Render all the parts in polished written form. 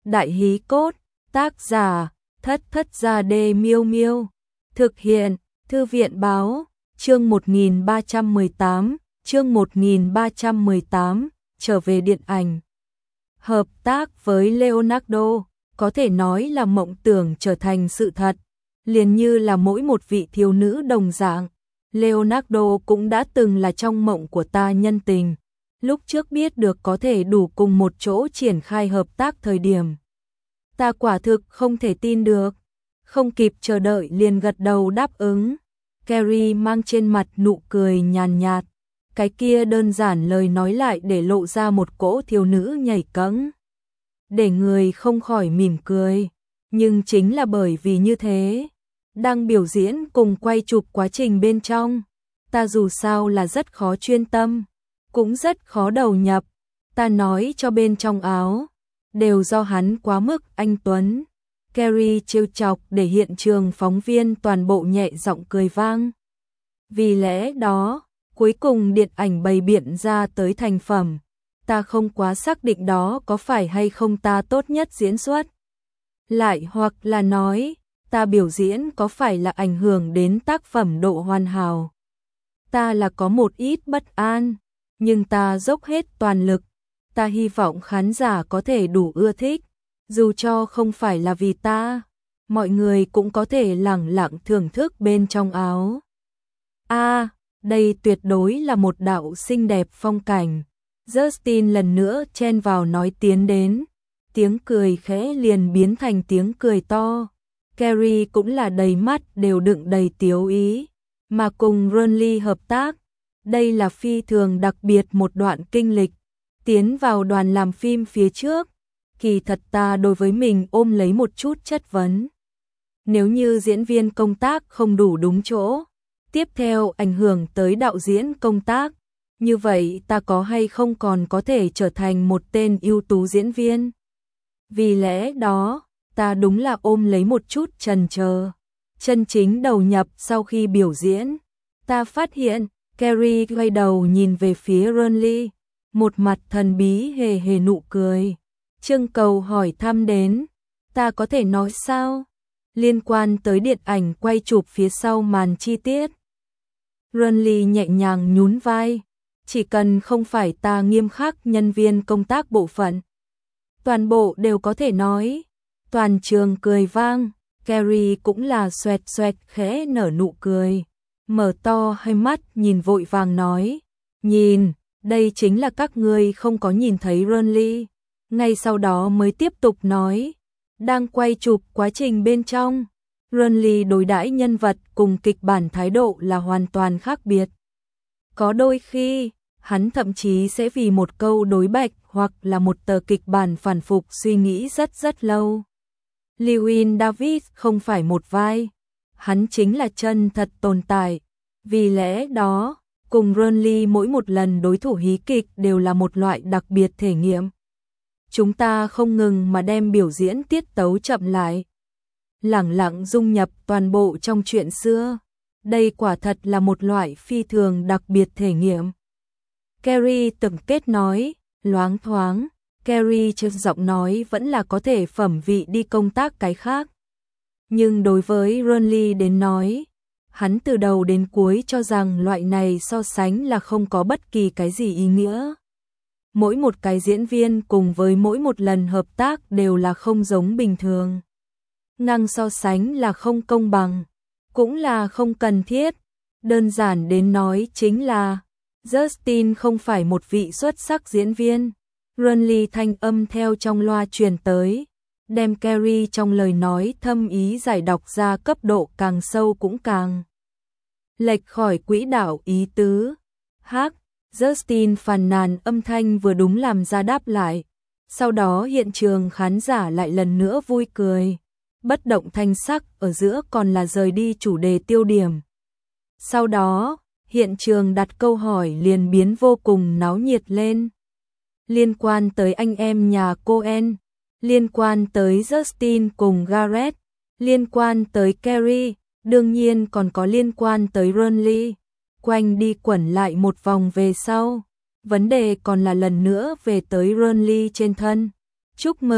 Đại hí cốt, tác giả, Thất Thất Gia Đê Miêu Miêu. Thực hiện, Thư viện báo, chương 1318, chương 1318, trở về điện ảnh. Hợp tác với Leonardo, có thể nói là mộng tưởng trở thành sự thật, liền như là mỗi một vị thiếu nữ đồng dạng. Leonardo cũng đã từng là trong mộng của ta nhân tình. Lúc trước biết được có thể đủ cùng một chỗ triển khai hợp tác thời điểm, ta quả thực không thể tin được, không kịp chờ đợi liền gật đầu đáp ứng. Carrie mang trên mặt nụ cười nhàn nhạt, cái kia đơn giản lời nói lại để lộ ra một cỗ thiếu nữ nhảy cẫng, để người không khỏi mỉm cười. Nhưng chính là bởi vì như thế, đang biểu diễn cùng quay chụp quá trình bên trong, ta dù sao là rất khó chuyên tâm, cũng rất khó đầu nhập. Ta nói cho bên trong áo, đều do hắn quá mức anh tuấn. Carrie trêu chọc để hiện trường phóng viên toàn bộ nhẹ giọng cười vang. Vì lẽ đó, cuối cùng điện ảnh bày biện ra tới thành phẩm, ta không quá xác định đó có phải hay không ta tốt nhất diễn xuất. Lại hoặc là nói, ta biểu diễn có phải là ảnh hưởng đến tác phẩm độ hoàn hảo. Ta là có một ít bất an, nhưng ta dốc hết toàn lực. Ta hy vọng khán giả có thể đủ ưa thích, dù cho không phải là vì ta, mọi người cũng có thể lẳng lặng thưởng thức bên trong áo. Đây tuyệt đối là một đạo xinh đẹp phong cảnh. Justin lần nữa chen vào nói tiến đến, tiếng cười khẽ liền biến thành tiếng cười to. Carrie cũng là đầy mắt đều đựng đầy tiếu ý, mà cùng Ronly hợp tác, đây là phi thường đặc biệt một đoạn kinh lịch. Tiến vào đoàn làm phim phía trước, kỳ thật ta đối với mình ôm lấy một chút chất vấn. Nếu như diễn viên công tác không đủ đúng chỗ, tiếp theo ảnh hưởng tới đạo diễn công tác, như vậy ta có hay không còn có thể trở thành một tên ưu tú diễn viên? Vì lẽ đó, ta đúng là ôm lấy một chút chần chờ. Chân chính đầu nhập sau khi biểu diễn, ta phát hiện, Carrie quay đầu nhìn về phía Ronly, một mặt thần bí hề hề nụ cười. Trưng cầu hỏi thăm đến, ta có thể nói sao? Liên quan tới điện ảnh quay chụp phía sau màn chi tiết. Ronly nhẹ nhàng nhún vai, chỉ cần không phải ta nghiêm khắc nhân viên công tác bộ phận, toàn bộ đều có thể nói. Toàn trường cười vang, Carrie cũng là xoẹt xoẹt khẽ nở nụ cười, mở to hai mắt nhìn vội vàng nói, nhìn, đây chính là các ngươi không có nhìn thấy Ronly. Ngay sau đó mới tiếp tục nói, đang quay chụp quá trình bên trong, Ronly đối đãi nhân vật cùng kịch bản thái độ là hoàn toàn khác biệt. Có đôi khi, hắn thậm chí sẽ vì một câu đối bạch hoặc là một tờ kịch bản phản phục suy nghĩ rất lâu. Llewyn Davis không phải một vai, hắn chính là chân thật tồn tại. Vì lẽ đó, cùng Ronly mỗi một lần đối thủ hí kịch đều là một loại đặc biệt thể nghiệm. Chúng ta không ngừng mà đem biểu diễn tiết tấu chậm lại, lẳng lặng dung nhập toàn bộ trong chuyện xưa. Đây quả thật là một loại phi thường đặc biệt thể nghiệm. Carrie tổng kết nói, loáng thoáng, Carrie trên giọng nói vẫn là có thể phẩm vị đi công tác cái khác. Nhưng đối với Ronly đến nói, hắn từ đầu đến cuối cho rằng loại này so sánh là không có bất kỳ cái gì ý nghĩa. Mỗi một cái diễn viên cùng với mỗi một lần hợp tác đều là không giống bình thường. Năng so sánh là không công bằng, cũng là không cần thiết. Đơn giản đến nói chính là, Justin không phải một vị xuất sắc diễn viên. Ronly thanh âm theo trong loa truyền tới, đem Carrie trong lời nói thâm ý giải đọc ra cấp độ càng sâu cũng càng lệch khỏi quỹ đạo ý tứ. Justin phàn nàn âm thanh vừa đúng làm ra đáp lại. Sau đó hiện trường khán giả lại lần nữa vui cười. Bất động thanh sắc ở giữa còn là rời đi chủ đề tiêu điểm. Sau đó, hiện trường đặt câu hỏi liền biến vô cùng náo nhiệt lên. Liên quan tới anh em nhà Coen, liên quan tới Justin cùng Gareth, liên quan tới Carrie, đương nhiên còn có liên quan tới Ronly. Quanh đi quẩn lại một vòng về sau, vấn đề còn là lần nữa về tới Ronly trên thân. Chúc mừng,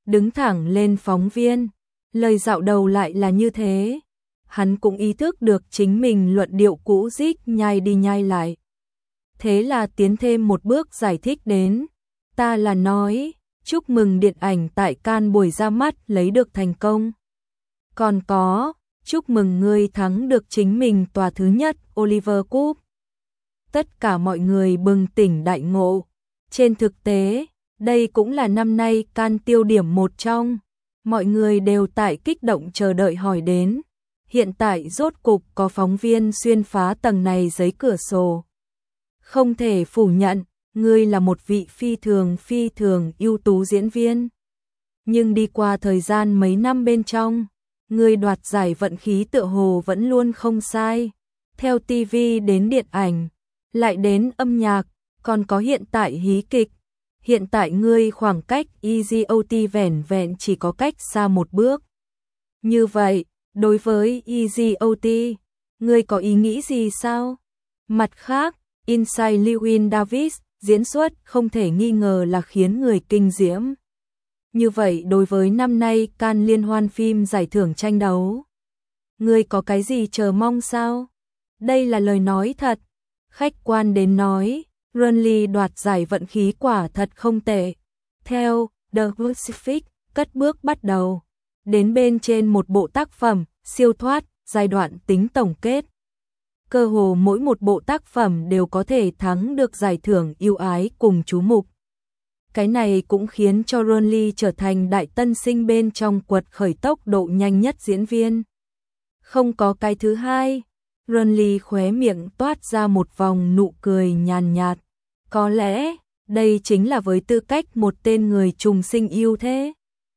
đứng thẳng lên phóng viên. Lời dạo đầu lại là như thế. Hắn cũng ý thức được chính mình luận điệu cũ rích nhai đi nhai lại. Thế là tiến thêm một bước giải thích đến. Ta là nói, chúc mừng điện ảnh tại Cannes buổi ra mắt lấy được thành công. Còn có, chúc mừng ngươi thắng được chính mình tòa thứ nhất Oliver Cup. Tất cả mọi người bừng tỉnh đại ngộ. Trên thực tế, đây cũng là năm nay Cannes tiêu điểm một trong. Mọi người đều tại kích động chờ đợi hỏi đến. Hiện tại rốt cục có phóng viên xuyên phá tầng này giấy cửa sổ. Không thể phủ nhận, ngươi là một vị phi thường ưu tú diễn viên. Nhưng đi qua thời gian mấy năm bên trong, ngươi đoạt giải vận khí tựa hồ vẫn luôn không sai. Theo TV đến điện ảnh, lại đến âm nhạc, còn có hiện tại hí kịch. Hiện tại ngươi khoảng cách EGOT vẻn vẹn chỉ có cách xa một bước. Như vậy, đối với EGOT, ngươi có ý nghĩ gì sao? Mặt khác, Inside Llewyn Davis diễn xuất không thể nghi ngờ là khiến người kinh diễm. Như vậy đối với năm nay Cannes liên hoan phim giải thưởng tranh đấu, ngươi có cái gì chờ mong sao? Đây là lời nói thật. Khách quan đến nói, Renly đoạt giải vận khí quả thật không tệ. Theo The Pacific, cất bước bắt đầu. Đến bên trên một bộ tác phẩm, siêu thoát, giai đoạn tính tổng kết. Cơ hồ mỗi một bộ tác phẩm đều có thể thắng được giải thưởng ưu ái cùng chú mục. Cái này cũng khiến cho Renly trở thành đại tân sinh bên trong quật khởi tốc độ nhanh nhất diễn viên. Không có cái thứ hai. Renly khóe miệng toát ra một vòng nụ cười nhàn nhạt. Có lẽ, đây chính là với tư cách một tên người trùng sinh yêu thế.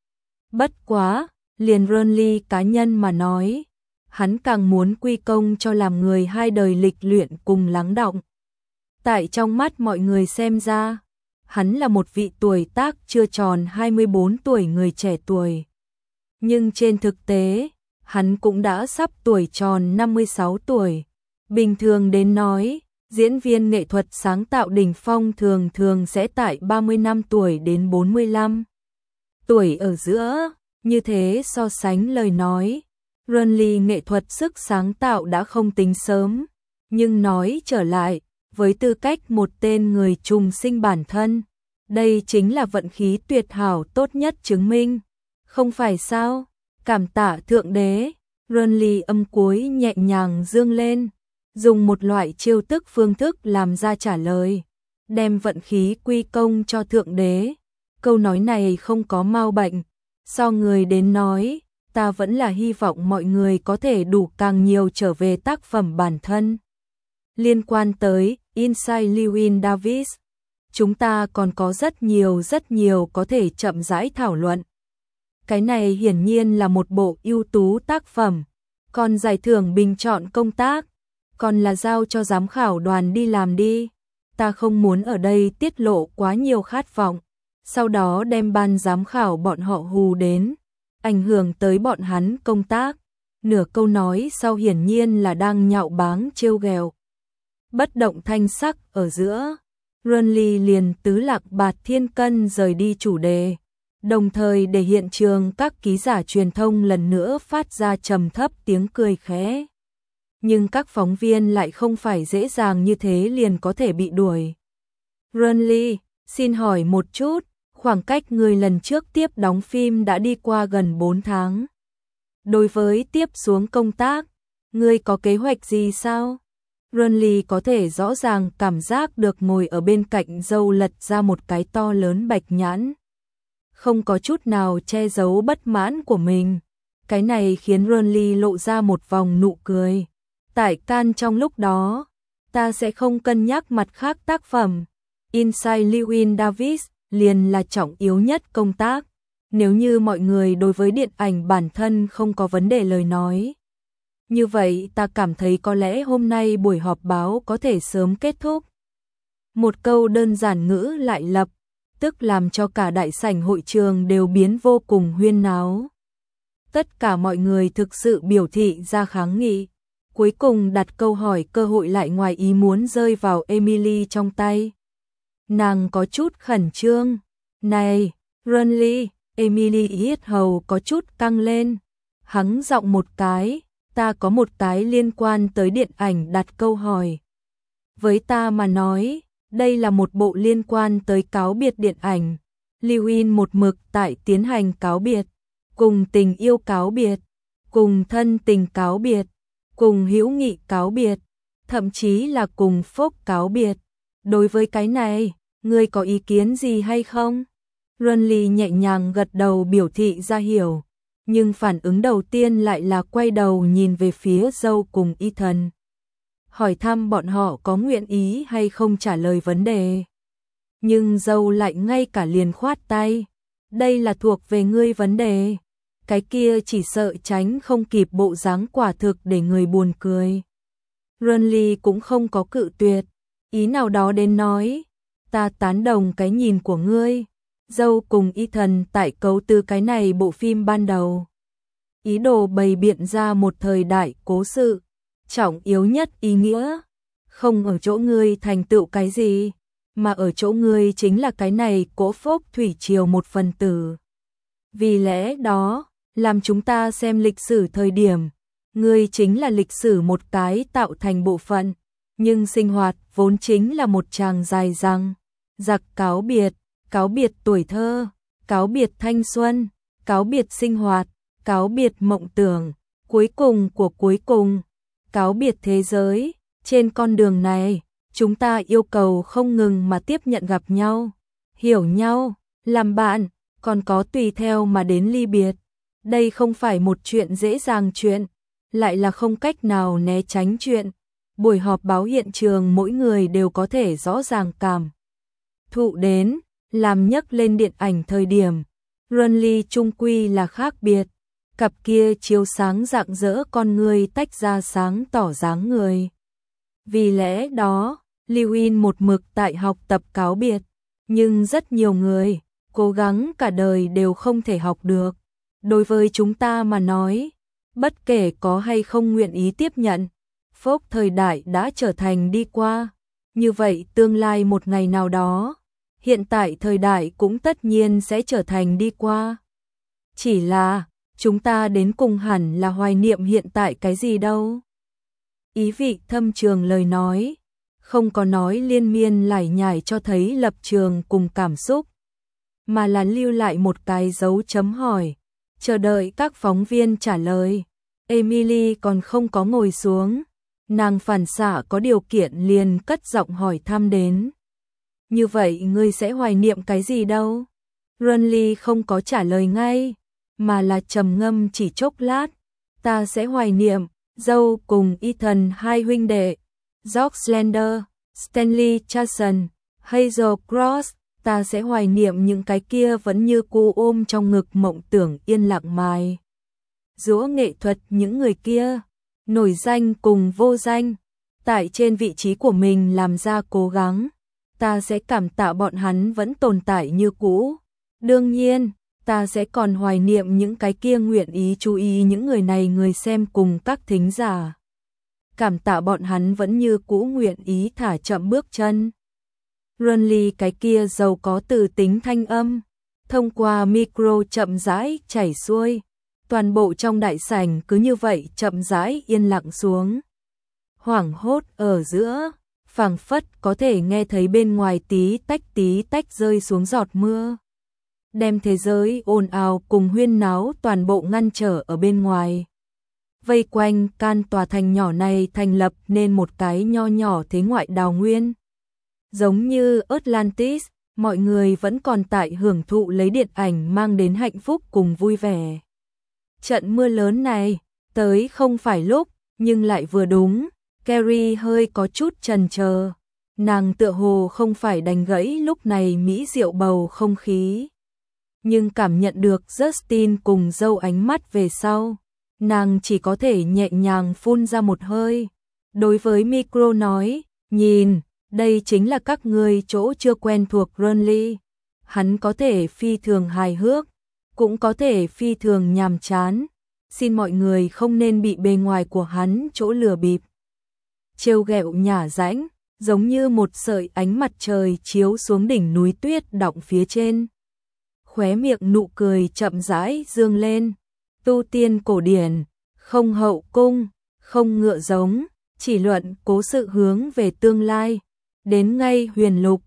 Bất quá, liền Renly cá nhân mà nói, hắn càng muốn quy công cho làm người hai đời lịch luyện cùng lắng đọng. Tại trong mắt mọi người xem ra, hắn là một vị tuổi tác chưa tròn 24 tuổi người trẻ tuổi. Nhưng trên thực tế, hắn cũng đã sắp tuổi tròn 56 tuổi. Bình thường đến nói, diễn viên nghệ thuật sáng tạo đỉnh phong thường thường sẽ tại 35 tuổi đến 45 tuổi ở giữa. Như thế so sánh lời nói, Renly nghệ thuật sức sáng tạo đã không tính sớm. Nhưng nói trở lại, với tư cách một tên người trùng sinh bản thân, đây chính là vận khí tuyệt hảo tốt nhất chứng minh. Không phải sao? Cảm tạ thượng đế. Renly âm cuối nhẹ nhàng dương lên, dùng một loại chiêu tức phương thức làm ra trả lời, đem vận khí quy công cho thượng đế. Câu nói này không có mau bệnh. So người đến nói, ta vẫn là hy vọng mọi người có thể đủ càng nhiều trở về tác phẩm bản thân. Liên quan tới Inside Llewyn Davis, chúng ta còn có rất nhiều có thể chậm rãi thảo luận. Cái này hiển nhiên là một bộ ưu tú tác phẩm, còn giải thưởng bình chọn công tác, còn là giao cho giám khảo đoàn đi làm đi. Ta không muốn ở đây tiết lộ quá nhiều khát vọng, sau đó đem ban giám khảo bọn họ hù đến, ảnh hưởng tới bọn hắn công tác. Nửa câu nói sau hiển nhiên là đang nhạo báng trêu ghẹo. Bất động thanh sắc ở giữa, Renly liền tứ lạc bạt thiên cân rời đi chủ đề, đồng thời để hiện trường các ký giả truyền thông lần nữa phát ra trầm thấp tiếng cười khẽ. Nhưng các phóng viên lại không phải dễ dàng như thế liền có thể bị đuổi. Renly, xin hỏi một chút, khoảng cách người lần trước tiếp đóng phim đã đi qua gần 4 tháng. Đối với tiếp xuống công tác, ngươi có kế hoạch gì sao? Renly có thể rõ ràng cảm giác được ngồi ở bên cạnh dâu lật ra một cái to lớn bạch nhãn. Không có chút nào che giấu bất mãn của mình. Cái này khiến Renly lộ ra một vòng nụ cười. Tại Cannes trong lúc đó, ta sẽ không cân nhắc mặt khác tác phẩm. Inside Llewyn Davis liền là trọng yếu nhất công tác. Nếu như mọi người đối với điện ảnh bản thân không có vấn đề lời nói, như vậy ta cảm thấy có lẽ hôm nay buổi họp báo có thể sớm kết thúc. Một câu đơn giản ngữ lại lập, tức làm cho cả đại sảnh hội trường đều biến vô cùng huyên náo. Tất cả mọi người thực sự biểu thị ra kháng nghị. Cuối cùng đặt câu hỏi cơ hội lại ngoài ý muốn rơi vào Emily trong tay. Nàng có chút khẩn trương. Này, Renly, Emily yết hầu có chút căng lên, hắng giọng một cái, ta có một cái liên quan tới điện ảnh đặt câu hỏi. Với ta mà nói, đây là một bộ liên quan tới cáo biệt điện ảnh. Lewin một mực tại tiến hành cáo biệt, cùng tình yêu cáo biệt, cùng thân tình cáo biệt, cùng hữu nghị cáo biệt, thậm chí là cùng phốc cáo biệt. Đối với cái này, ngươi có ý kiến gì hay không? Runly nhẹ nhàng gật đầu biểu thị ra hiểu, nhưng phản ứng đầu tiên lại là quay đầu nhìn về phía Dâu cùng Ethan, hỏi thăm bọn họ có nguyện ý hay không trả lời vấn đề. Nhưng Dâu lại ngay cả liền khoát tay, đây là thuộc về ngươi vấn đề, cái kia chỉ sợ tránh không kịp bộ dáng quả thực để người buồn cười. Runly cũng không có cự tuyệt, ý nào đó đến nói, ta tán đồng cái nhìn của ngươi. Dâu cùng Ethan tại cấu tư cái này bộ phim ban đầu, ý đồ bày biện ra một thời đại cố sự, trọng yếu nhất ý nghĩa, không ở chỗ ngươi thành tựu cái gì, mà ở chỗ ngươi chính là cái này cỗ phốc thủy triều một phần tử. Vì lẽ đó, làm chúng ta xem lịch sử thời điểm, ngươi chính là lịch sử một cái tạo thành bộ phận, nhưng sinh hoạt vốn chính là một tràng dài dằng dặc cáo biệt tuổi thơ, cáo biệt thanh xuân, cáo biệt sinh hoạt, cáo biệt mộng tưởng, cuối cùng của cuối cùng, cáo biệt thế giới. Trên con đường này, chúng ta yêu cầu không ngừng mà tiếp nhận gặp nhau, hiểu nhau, làm bạn, còn có tùy theo mà đến ly biệt. Đây không phải một chuyện dễ dàng chuyện, lại là không cách nào né tránh chuyện. Buổi họp báo hiện trường mỗi người đều có thể rõ ràng cảm thụ đến, làm nhắc lên điện ảnh thời điểm, Runly chung quy là khác biệt, cặp kia chiếu sáng rạng rỡ con người tách ra sáng tỏ dáng người. Vì lẽ đó, Lewin một mực tại học tập cáo biệt, nhưng rất nhiều người cố gắng cả đời đều không thể học được. Đối với chúng ta mà nói, bất kể có hay không nguyện ý tiếp nhận, phốc thời đại đã trở thành đi qua. Như vậy tương lai một ngày nào đó, hiện tại thời đại cũng tất nhiên sẽ trở thành đi qua. Chỉ là, chúng ta đến cùng hẳn là hoài niệm hiện tại cái gì đâu. Ý vị thâm trường lời nói, không có nói liên miên lải nhải cho thấy lập trường cùng cảm xúc, mà là lưu lại một cái dấu chấm hỏi, chờ đợi các phóng viên trả lời. Emily còn không có ngồi xuống, nàng phản xạ có điều kiện liền cất giọng hỏi thăm đến. Như vậy ngươi sẽ hoài niệm cái gì đâu? Runly không có trả lời ngay, mà là trầm ngâm chỉ chốc lát. Ta sẽ hoài niệm Dâu cùng Ethan hai huynh đệ, George Slender, Stanley Charson, Hazel Cross. Ta sẽ hoài niệm những cái kia vẫn như cũ ôm trong ngực mộng tưởng yên lặng mài giũa nghệ thuật những người kia, nổi danh cùng vô danh, tại trên vị trí của mình làm ra cố gắng. Ta sẽ cảm tạ bọn hắn vẫn tồn tại như cũ. Đương nhiên, ta sẽ còn hoài niệm những cái kia nguyện ý chú ý những người này người xem cùng các thính giả. Cảm tạ bọn hắn vẫn như cũ nguyện ý thả chậm bước chân. Runly cái kia giàu có từ tính thanh âm, thông qua micro chậm rãi chảy xuôi. Toàn bộ trong đại sảnh cứ như vậy chậm rãi yên lặng xuống. Hoảng hốt ở giữa, phảng phất có thể nghe thấy bên ngoài tí tách rơi xuống giọt mưa, đem thế giới ồn ào cùng huyên náo toàn bộ ngăn trở ở bên ngoài. Vây quanh can tòa thành nhỏ này thành lập nên một cái nho nhỏ thế ngoại đào nguyên. Giống như Atlantis, mọi người vẫn còn tại hưởng thụ lấy điện ảnh mang đến hạnh phúc cùng vui vẻ. Trận mưa lớn này, tới không phải lúc, nhưng lại vừa đúng. Carrie hơi có chút chần chờ, nàng tựa hồ không phải đành gãy lúc này mỹ diệu bầu không khí. Nhưng cảm nhận được Justin cùng Dâu ánh mắt về sau, nàng chỉ có thể nhẹ nhàng phun ra một hơi. Đối với micro nói, nhìn, đây chính là các ngươi chỗ chưa quen thuộc Runly. Hắn có thể phi thường hài hước, cũng có thể phi thường nhàm chán. Xin mọi người không nên bị bề ngoài của hắn chỗ lừa bịp. Trêu ghẹo nhả rãnh, giống như một sợi ánh mặt trời chiếu xuống đỉnh núi tuyết đọng phía trên. khóe miệng nụ cười chậm rãi dương lên. Tu tiên cổ điển, không hậu cung, không ngựa giống, chỉ luận cố sự hướng về tương lai. Đến ngay huyền lục,